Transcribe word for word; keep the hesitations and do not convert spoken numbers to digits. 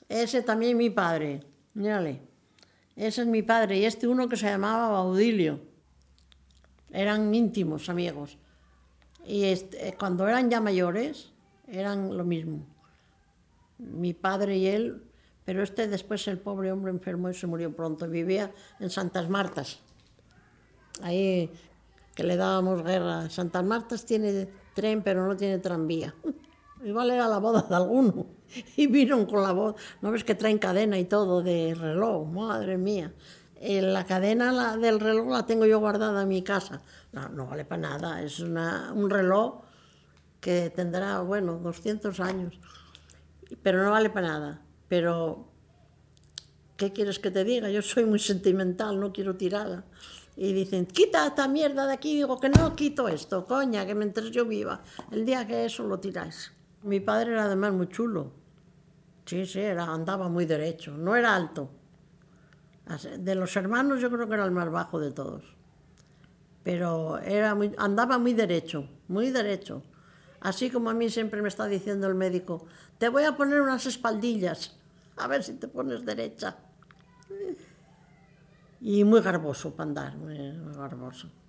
Ese también mi padre, mírale. Ese es mi padre y este uno que se llamaba Baudilio. Eran íntimos amigos. Y este, cuando eran ya mayores, eran lo mismo. Mi padre y él, pero este después el pobre hombre enfermó y se murió pronto. Vivía en Santas Martas, ahí que le dábamos guerra. Santas Martas tiene tren, pero no tiene tranvía. Igual era la boda de alguno. Y vino con la boda. ¿No ves que traen cadena y todo de reloj? Madre mía. Eh, la cadena la, del reloj la tengo yo guardada en mi casa. No, no vale para nada. Es una, un reloj que tendrá, bueno, doscientos años. Pero no vale para nada. Pero, ¿qué quieres que te diga? Yo soy muy sentimental, no quiero tirarla. Y dicen, quita esta mierda de aquí. Digo que no quito esto, coña, que mientras yo viva. El día que eso lo tiráis. Mi padre era además muy chulo. Sí, sí, era, andaba muy derecho. No era alto. De los hermanos yo creo que era el más bajo de todos. Pero era muy, andaba muy derecho, muy derecho. Así como a mí siempre me está diciendo el médico, te voy a poner unas espaldillas, a ver si te pones derecha. Y muy garboso para andar, muy, muy garboso.